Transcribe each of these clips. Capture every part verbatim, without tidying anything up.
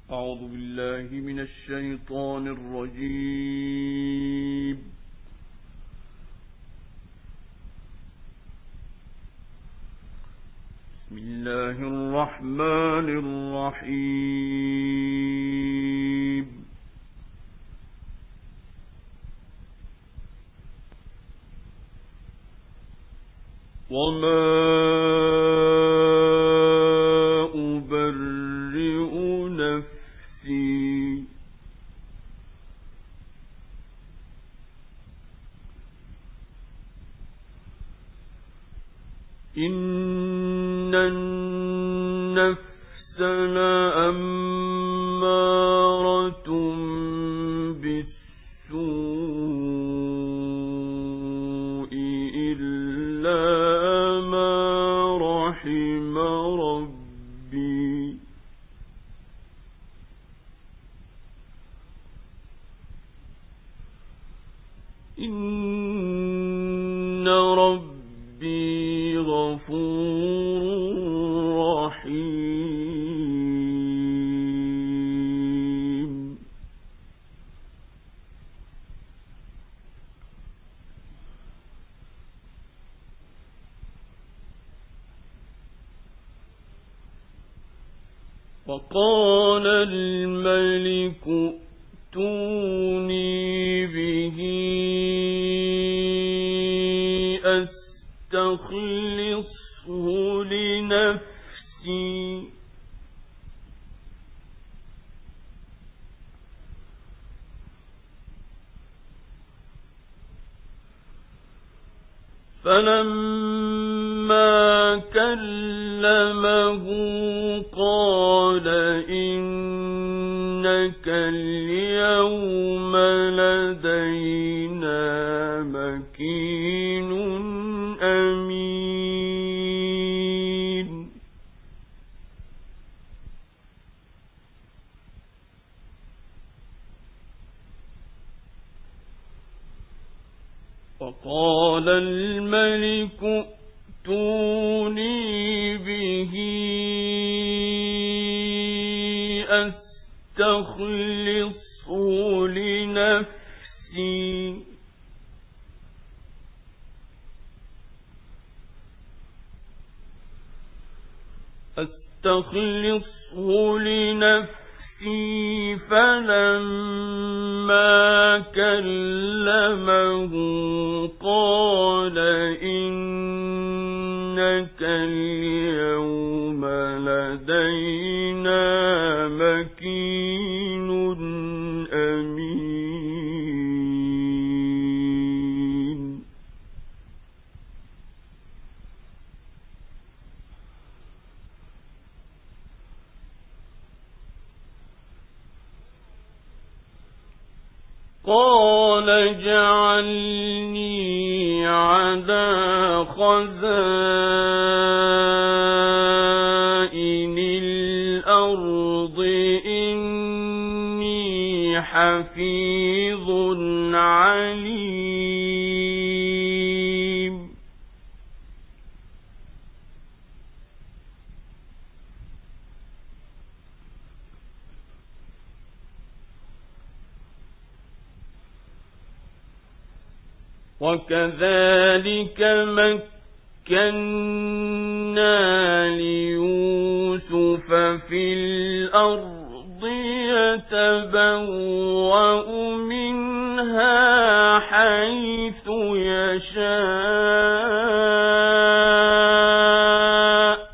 أعوذ بالله من الشيطان الرجيم. بسم الله الرحمن الرحيم. وما أبرئ نفسي إن النفس لأمارة بالسوء إلا ما رحم ربي إن ربي غفور رحيم. وقال الملك ائتوني به أستخلصه لنفسي فلما كلمه قال إنك اليوم لدينا مكين أمين. وقال الملك ائتوني به أستخلصه لنفسي أستخلصه لنفسي فلما كلمه قال إنك اليوم لدينا مكين أمين. قال اجعلني على خزائن الأرض إني حفيظ عليم. وكذلك مكنا ليوسف في الأرض يتبوأ منها حيث يشاء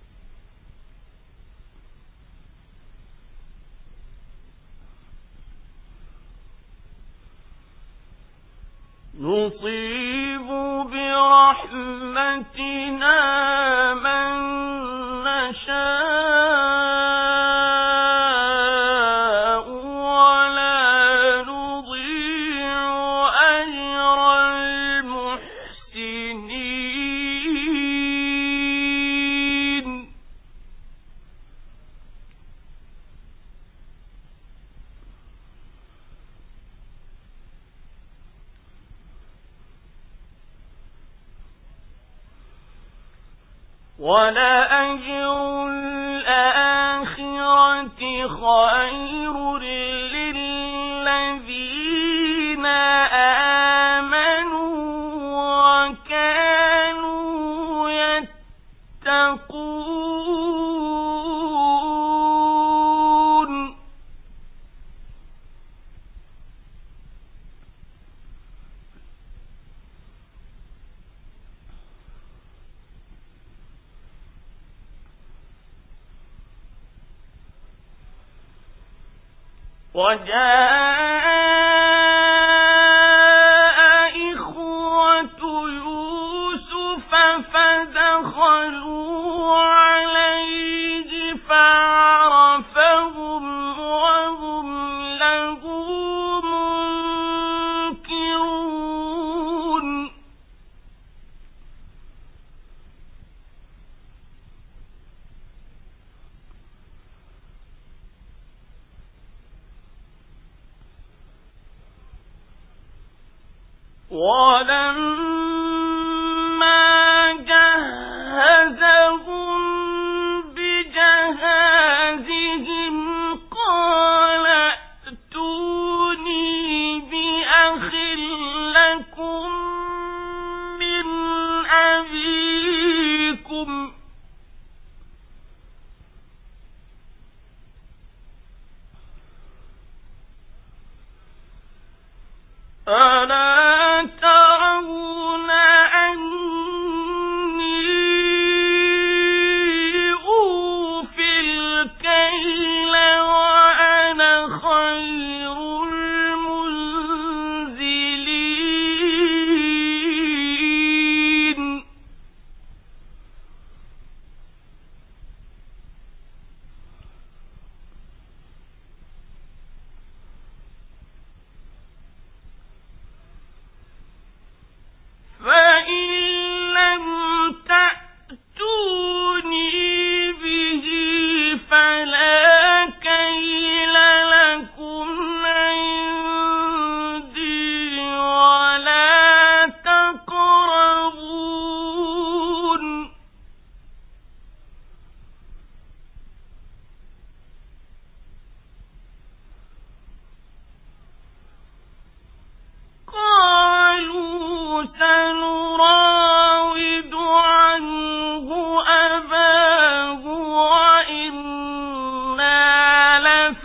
نصيب برحمتنا من نشاء ولا نضيع أجر المحسنين. ولأجر الآخرة خير للذين آمنوا وكانوا يتقون وجاء إخوة يوسف فدخلوا عليه فعرفهم وهم له منكرون ولما جهزهم بجهازهم قال ائتوني بأخ لكم من أبيكم ألا ترون أني أوفي الكيل وأنا خير المنزلين فإن لم تأتوني به فلا كيل لكم عندي ولا تقربون قالوا سنراود عنه أباه وإنا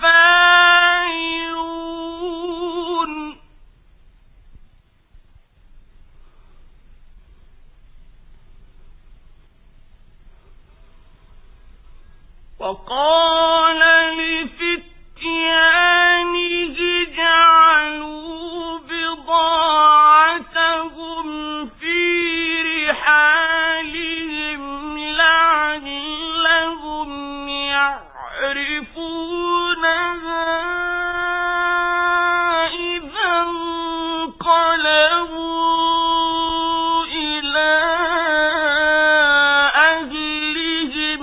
لفاعلون وقال لفتيانه جعلوا بضاعتهم في رحالهم لعلهم يعرفونها إذا انقلبوا إلى أهلهم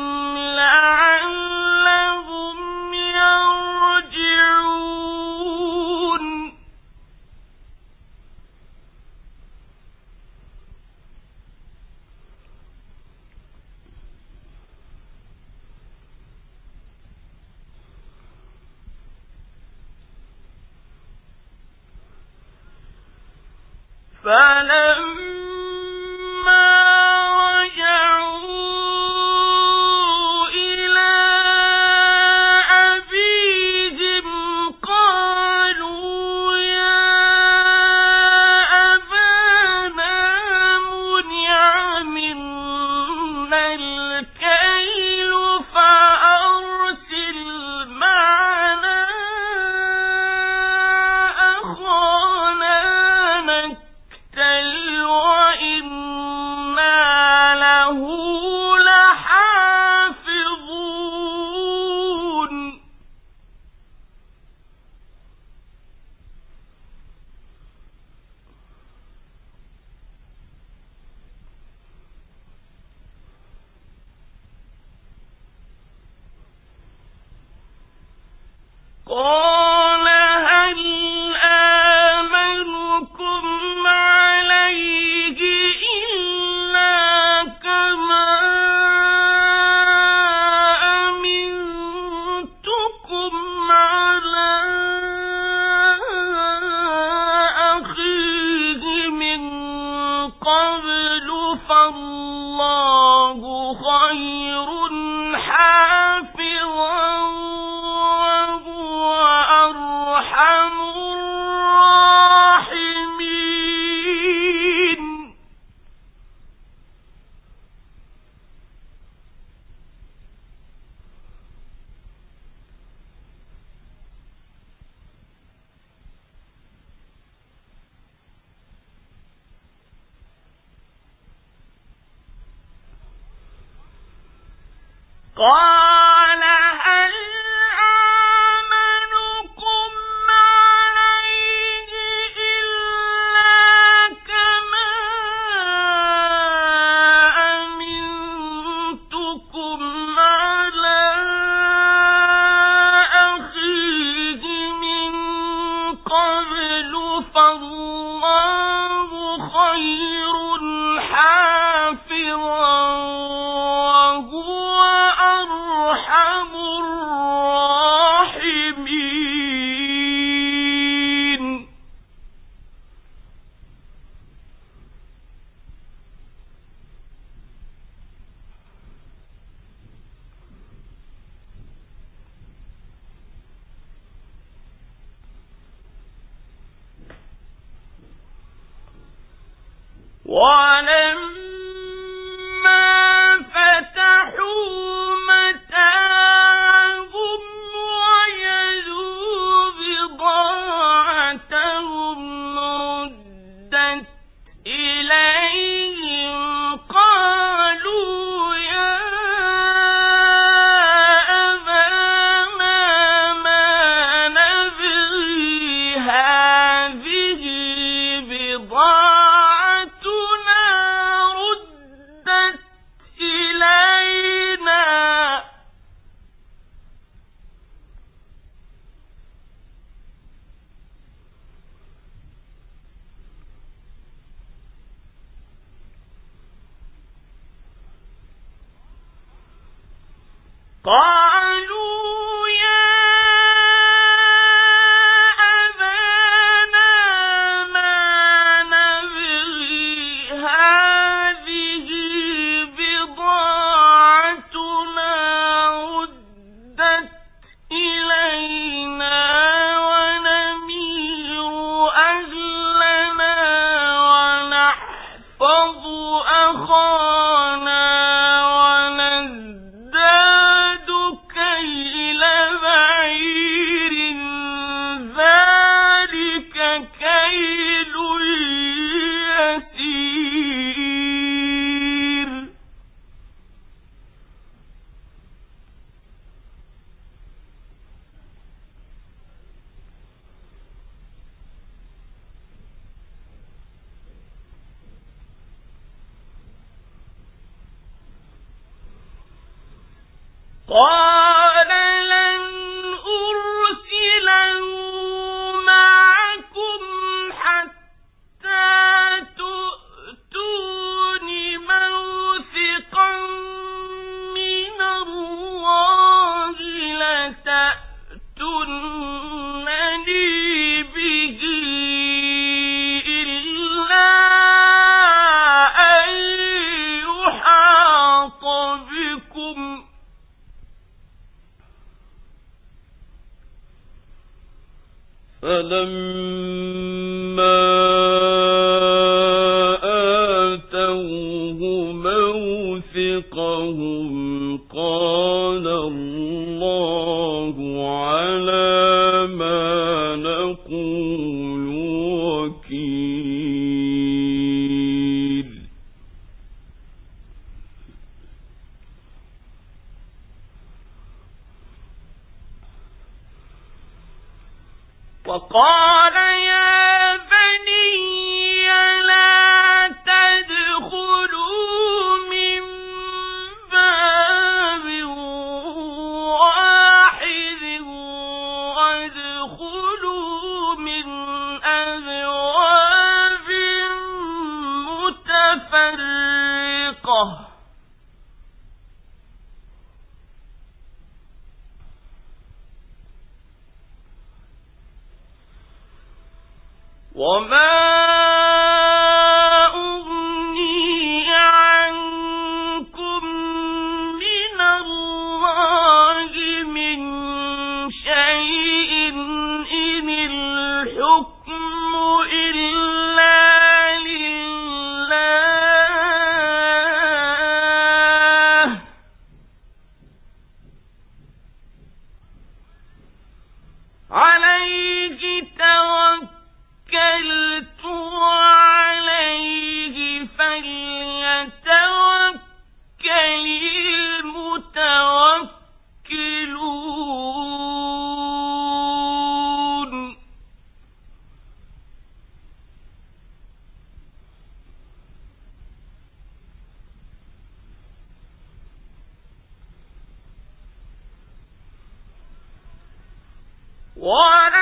لعلهم يرجعون فلما رجعوا إلى أبيهم قالوا يا أبانا منع منا الكيل فأرسل معنا أخانا نكتل وإنا له لحافظون قال هل آمنكم عليه إلا كما أمنتكم خير حافظا وهو أرحم الراحمين. قال هل آمنكم عليه إلا كما أمنتكم على أخيه من قبل فالله خير حافظا وهو أرحم الراحمين. ولما فتحوا متاعهم وجدوا بضاعتهم ردت إليهم قالوا يا أبانا ما نبغي هذه بضاعتنا ردت إلينا قالوا يا أبانا ما نبغي هذه بضاعتنا ردت إلينا ونمير أهلنا ونحفظ أخانا ونزداد كيل بعير ذلك كيل يسير. قال لن أرسله معكم حتى تؤتون موثقا من الله لتأتونني به إلا أن يحاط بكم فلما آتوه موثقهم قال الله على ما نقول وكيل. وقال يا بني لا تدخلوا من باب واحد وادخلوا من أبواب متفرقة وما أغني عنكم من ولا